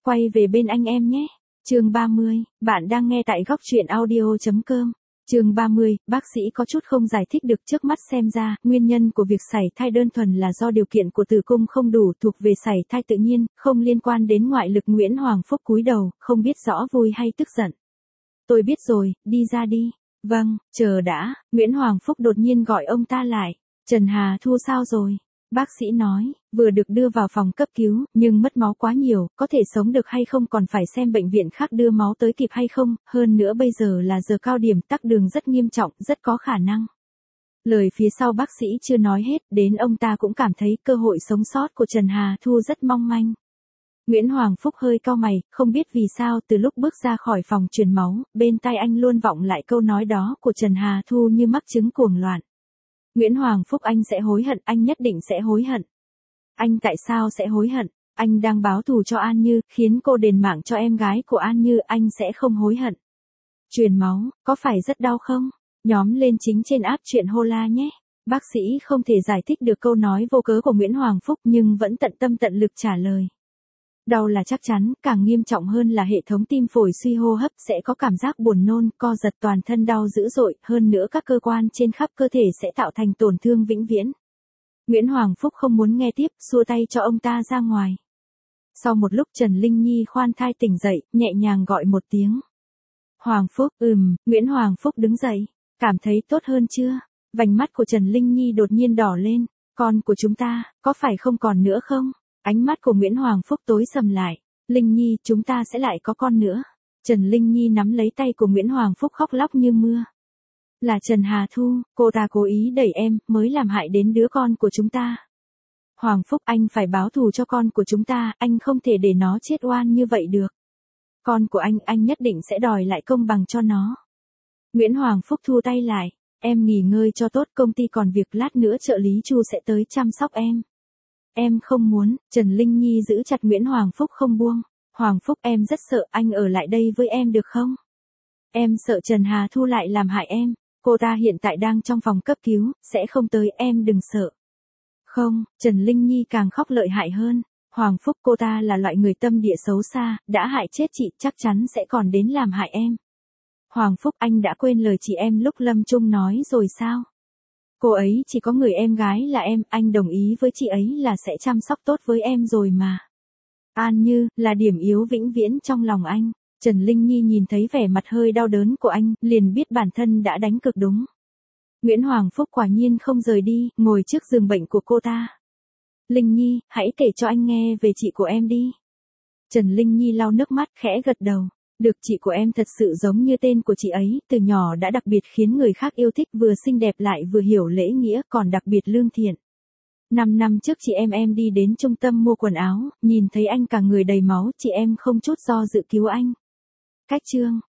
quay về bên anh em nhé. Chương 30, bạn đang nghe tại góc truyện audio.com. Chương 30, bác sĩ có chút không giải thích được trước mắt xem ra, nguyên nhân của việc sảy thai đơn thuần là do điều kiện của tử cung không đủ thuộc về sảy thai tự nhiên, không liên quan đến ngoại lực. Nguyễn Hoàng Phúc cúi đầu, không biết rõ vui hay tức giận. Tôi biết rồi, đi ra đi. Vâng, chờ đã, Nguyễn Hoàng Phúc đột nhiên gọi ông ta lại. Trần Hà Thu sao rồi? Bác sĩ nói, vừa được đưa vào phòng cấp cứu, nhưng mất máu quá nhiều, có thể sống được hay không còn phải xem bệnh viện khác đưa máu tới kịp hay không, hơn nữa bây giờ là giờ cao điểm, tắc đường rất nghiêm trọng, rất có khả năng. Lời phía sau bác sĩ chưa nói hết, đến ông ta cũng cảm thấy cơ hội sống sót của Trần Hà Thu rất mong manh. Nguyễn Hoàng Phúc hơi cau mày, không biết vì sao từ lúc bước ra khỏi phòng truyền máu, bên tai anh luôn vọng lại câu nói đó của Trần Hà Thu như mắc chứng cuồng loạn. Nguyễn Hoàng Phúc, anh sẽ hối hận, anh nhất định sẽ hối hận. Anh tại sao sẽ hối hận? Anh đang báo thù cho An Như, khiến cô đền mạng cho em gái của An Như, anh sẽ không hối hận. Truyền máu, có phải rất đau không? Nhóm lên chính trên app truyện Hola nhé. Bác sĩ không thể giải thích được câu nói vô cớ của Nguyễn Hoàng Phúc nhưng vẫn tận tâm tận lực trả lời. Đau là chắc chắn, càng nghiêm trọng hơn là hệ thống tim phổi suy hô hấp sẽ có cảm giác buồn nôn, co giật toàn thân đau dữ dội, hơn nữa các cơ quan trên khắp cơ thể sẽ tạo thành tổn thương vĩnh viễn. Nguyễn Hoàng Phúc không muốn nghe tiếp, xua tay cho ông ta ra ngoài. Sau một lúc Trần Linh Nhi khoan thai tỉnh dậy, nhẹ nhàng gọi một tiếng. Hoàng Phúc, Nguyễn Hoàng Phúc đứng dậy, cảm thấy tốt hơn chưa? Vành mắt của Trần Linh Nhi đột nhiên đỏ lên, con của chúng ta, có phải không còn nữa không? Ánh mắt của Nguyễn Hoàng Phúc tối sầm lại. Linh Nhi, chúng ta sẽ lại có con nữa. Trần Linh Nhi nắm lấy tay của Nguyễn Hoàng Phúc khóc lóc như mưa. Là Trần Hà Thu, cô ta cố ý đẩy em, mới làm hại đến đứa con của chúng ta. Hoàng Phúc, anh phải báo thù cho con của chúng ta, anh không thể để nó chết oan như vậy được. Con của anh nhất định sẽ đòi lại công bằng cho nó. Nguyễn Hoàng Phúc thu tay lại. Em nghỉ ngơi cho tốt, công ty còn việc, lát nữa trợ lý Chu sẽ tới chăm sóc em. Em không muốn, Trần Linh Nhi giữ chặt Nguyễn Hoàng Phúc không buông. Hoàng Phúc, em rất sợ, anh ở lại đây với em được không? Em sợ Trần Hà Thu lại làm hại em. Cô ta hiện tại đang trong phòng cấp cứu, sẽ không tới, em đừng sợ. Không, Trần Linh Nhi càng khóc lợi hại hơn. Hoàng Phúc, cô ta là loại người tâm địa xấu xa, đã hại chết chị, chắc chắn sẽ còn đến làm hại em. Hoàng Phúc, anh đã quên lời chị em lúc lâm chung nói rồi sao? Cô ấy chỉ có người em gái là em, anh đồng ý với chị ấy là sẽ chăm sóc tốt với em rồi mà. An Như, là điểm yếu vĩnh viễn trong lòng anh. Trần Linh Nhi nhìn thấy vẻ mặt hơi đau đớn của anh, liền biết bản thân đã đánh cực đúng. Nguyễn Hoàng Phúc quả nhiên không rời đi, ngồi trước giường bệnh của cô ta. Linh Nhi, hãy kể cho anh nghe về chị của em đi. Trần Linh Nhi lau nước mắt, khẽ gật đầu. Được, chị của em thật sự giống như tên của chị ấy, từ nhỏ đã đặc biệt khiến người khác yêu thích, vừa xinh đẹp lại vừa hiểu lễ nghĩa, còn đặc biệt lương thiện. 5 năm trước chị em đi đến trung tâm mua quần áo, nhìn thấy anh cả người đầy máu, chị em không chút do dự cứu anh. Cách chương,